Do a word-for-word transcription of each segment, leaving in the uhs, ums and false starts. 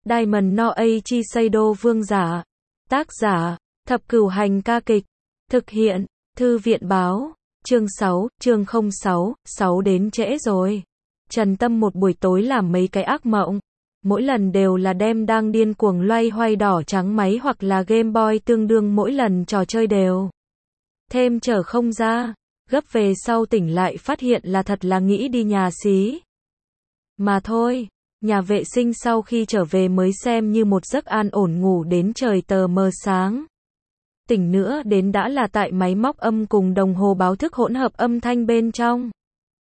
Diamond no Eiichi Seido vương giả. Tác giả, Thập Cửu Hành ca kịch. Thực hiện, Thư viện báo. Chương sáu, chương không sáu, sáu đến trễ rồi. Trần Tâm một buổi tối làm mấy cái ác mộng. Mỗi lần đều là đem đang điên cuồng loay hoay đỏ trắng máy hoặc là Game Boy tương đương mỗi lần trò chơi đều. Thêm trở không ra. Gấp về sau tỉnh lại phát hiện là thật là nghĩ đi nhà xí. Mà thôi, nhà vệ sinh sau khi trở về mới xem như một giấc an ổn ngủ đến trời tờ mờ sáng. Tỉnh nữa đến đã là tại máy móc âm cùng đồng hồ báo thức hỗn hợp âm thanh bên trong.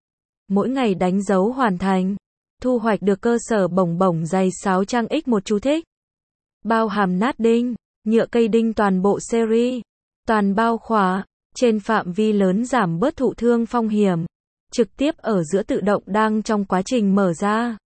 Mỗi ngày đánh dấu hoàn thành. Thu hoạch được cơ sở bổng bổng dày sáu trang x một chú thích. Bao hàm nát đinh, nhựa cây đinh toàn bộ series. Toàn bao khóa, trên phạm vi lớn giảm bớt thụ thương phong hiểm. Trực tiếp ở giữa tự động đang trong quá trình mở ra.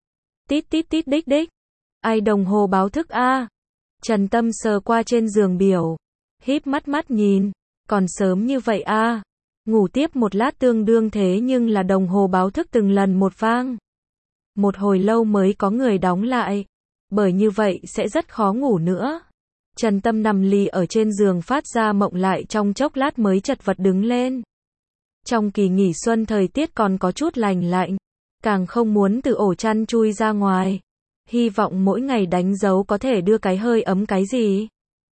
Tít tít tít đích đích. Ai đồng hồ báo thức a? Trần Tâm sờ qua trên giường biểu. Híp mắt mắt nhìn. Còn sớm như vậy a? Ngủ tiếp một lát tương đương thế nhưng là đồng hồ báo thức từng lần một vang. Một hồi lâu mới có người đóng lại. Bởi như vậy sẽ rất khó ngủ nữa. Trần Tâm nằm lì ở trên giường phát ra mộng lại trong chốc lát mới chật vật đứng lên. Trong kỳ nghỉ xuân thời tiết còn có chút lành lạnh. Càng không muốn từ ổ chăn chui ra ngoài. Hy vọng mỗi ngày đánh dấu có thể đưa cái hơi ấm cái gì.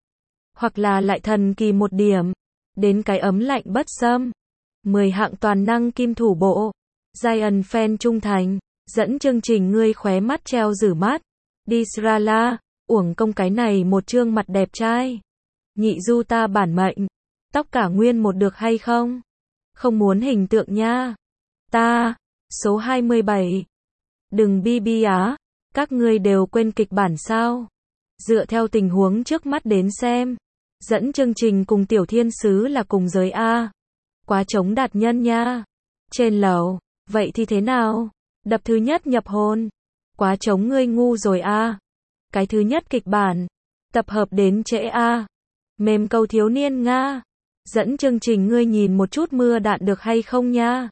Hoặc là lại thần kỳ một điểm. Đến cái ấm lạnh bất xâm. mười hạng toàn năng kim thủ bộ. Giant fan trung thành. Dẫn chương trình ngươi khóe mắt treo rử mát. Đi Srala. Uổng công cái này một trương mặt đẹp trai. Nhị du ta bản mệnh. Tóc cả nguyên một được hay không? Không muốn hình tượng nha. Ta. Số hai mươi bảy. Đừng bi bi á. Các ngươi đều quên kịch bản sao? Dựa theo tình huống trước mắt đến xem. Dẫn chương trình cùng tiểu thiên sứ là cùng giới A. Quá chống đạt nhân nha. Trên lầu. Vậy thì thế nào? Đập thứ nhất nhập hồn. Quá chống ngươi ngu rồi a. Cái thứ nhất kịch bản. Tập hợp đến trễ a. Mềm câu thiếu niên Nga. Dẫn chương trình ngươi nhìn một chút mưa đạn được hay không nha.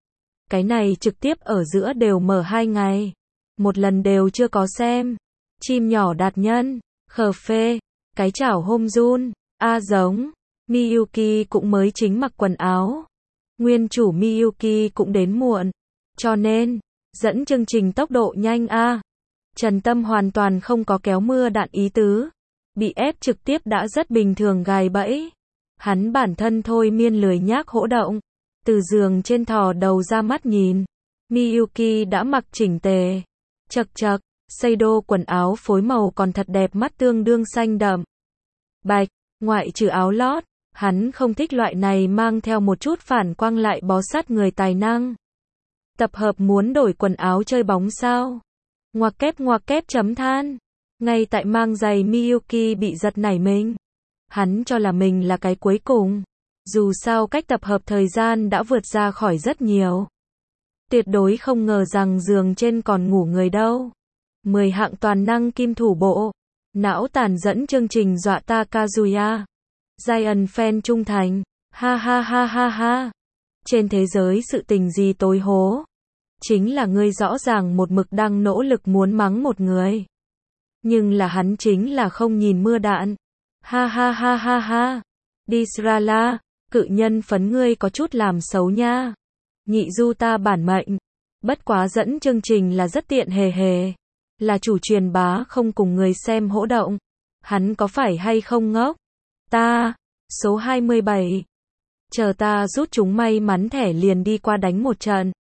Cái này trực tiếp ở giữa đều mở hai ngày. Một lần đều chưa có xem. Chim nhỏ đạt nhân. Khờ phê. Cái chảo hôm run. A giống. Miyuki cũng mới chính mặc quần áo. Nguyên chủ Miyuki cũng đến muộn. Cho nên, dẫn chương trình tốc độ nhanh a. Trần Tâm hoàn toàn không có kéo mưa đạn ý tứ. Bị ép trực tiếp đã rất bình thường gài bẫy. Hắn bản thân thôi miên lười nhác hỗ động. Từ giường trên thò đầu ra mắt nhìn. Miyuki đã mặc chỉnh tề. Chật chật, Seido quần áo phối màu còn thật đẹp mắt tương đương xanh đậm. Bạch, ngoại trừ áo lót, hắn không thích loại này mang theo một chút phản quang lại bó sát người tài năng. Tập hợp muốn đổi quần áo chơi bóng sao? Ngoặc kép ngoặc kép chấm than. Ngay tại mang giày Miyuki bị giật nảy mình. Hắn cho là mình là cái cuối cùng. Dù sao cách tập hợp thời gian đã vượt ra khỏi rất nhiều. Tuyệt đối không ngờ rằng giường trên còn ngủ người đâu. mười hạng toàn năng kim thủ bộ. Não tàn dẫn chương trình dọa ta Kazuya. Giant fan trung thành. Ha ha ha ha ha. Trên thế giới sự tình gì tối hố. Chính là ngươi rõ ràng một mực đang nỗ lực muốn mắng một người. Nhưng là hắn chính là không nhìn mưa đạn. Ha ha ha ha ha. Đi Srala, cự nhân phấn ngươi có chút làm xấu nha. Nhị du ta bản mệnh. Bất quá dẫn chương trình là rất tiện hề hề. Là chủ truyền bá không cùng người xem hỗ động. Hắn có phải hay không ngốc? Ta. Số hai mươi bảy. Chờ ta rút chúng may mắn thẻ liền đi qua đánh một trận.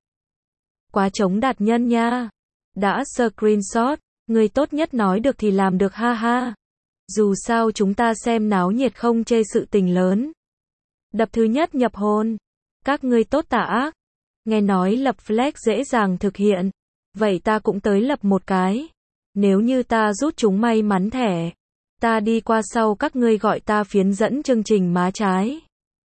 Quá chống đạt nhân nha. Đã screenshot, người tốt nhất nói được thì làm được ha ha. Dù sao chúng ta xem náo nhiệt không chê sự tình lớn. Đập thứ nhất nhập hồn. Các ngươi tốt tà ác. Nghe nói lập flag dễ dàng thực hiện. Vậy ta cũng tới lập một cái. Nếu như ta rút chúng may mắn thẻ. Ta đi qua sau các ngươi gọi ta phiến dẫn chương trình má trái.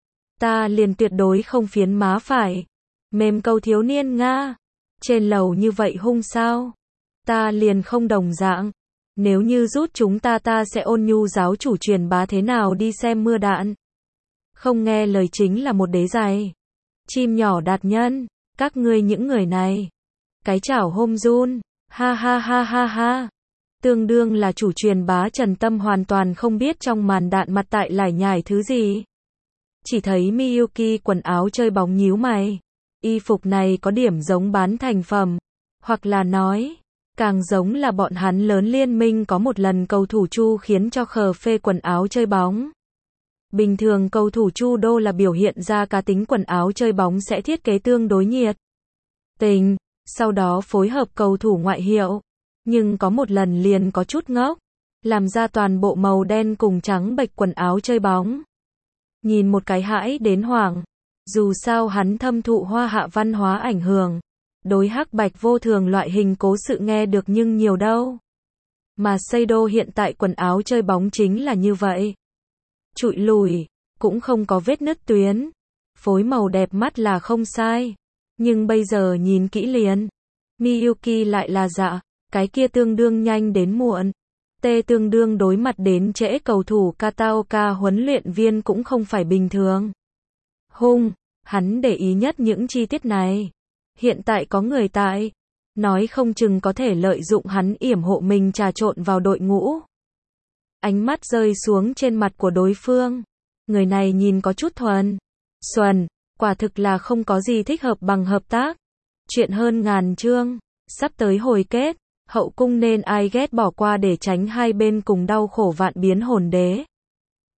Ta liền tuyệt đối không phiến má phải. Mềm câu thiếu niên Nga. Trên lầu như vậy hung sao? Ta liền không đồng dạng. Nếu như rút chúng ta ta sẽ ôn nhu giáo chủ truyền bá thế nào đi xem mưa đạn. Không nghe lời chính là một đế giày. Chim nhỏ đạt nhân. Các ngươi những người này. Cái chảo hôm run. Ha ha ha ha ha. Tương đương là chủ truyền bá Trần Tâm hoàn toàn không biết trong màn đạn mặt tại lải nhải thứ gì. Chỉ thấy Miyuki quần áo chơi bóng nhíu mày. Y phục này có điểm giống bán thành phẩm. Hoặc là nói, càng giống là bọn hắn lớn liên minh có một lần cầu thủ Chu khiến cho khờ phê quần áo chơi bóng. Bình thường cầu thủ Chu đô là biểu hiện ra cá tính quần áo chơi bóng sẽ thiết kế tương đối nhiệt tình, sau đó phối hợp cầu thủ ngoại hiệu. Nhưng có một lần liền có chút ngốc, làm ra toàn bộ màu đen cùng trắng bệch quần áo chơi bóng. Nhìn một cái hãi đến hoảng, dù sao hắn thâm thụ hoa hạ văn hóa ảnh hưởng, đối hắc bạch vô thường loại hình cố sự nghe được nhưng nhiều đâu. Mà Seido hiện tại quần áo chơi bóng chính là như vậy. Trụi lùi, cũng không có vết nứt tuyến. Phối màu đẹp mắt là không sai. Nhưng bây giờ nhìn kỹ liền, Miyuki lại là dạ, cái kia tương đương nhanh đến muộn. T tương đương đối mặt đến trễ cầu thủ Kataoka huấn luyện viên cũng không phải bình thường. Hung, hắn để ý nhất những chi tiết này. Hiện tại có người tại, nói không chừng có thể lợi dụng hắn yểm hộ mình trà trộn vào đội ngũ. Ánh mắt rơi xuống trên mặt của đối phương. Người này nhìn có chút thuần, xuân, quả thực là không có gì thích hợp bằng hợp tác. Chuyện hơn ngàn chương, sắp tới hồi kết, hậu cung nên ai ghét bỏ qua để tránh hai bên cùng đau khổ vạn biến hồn đế.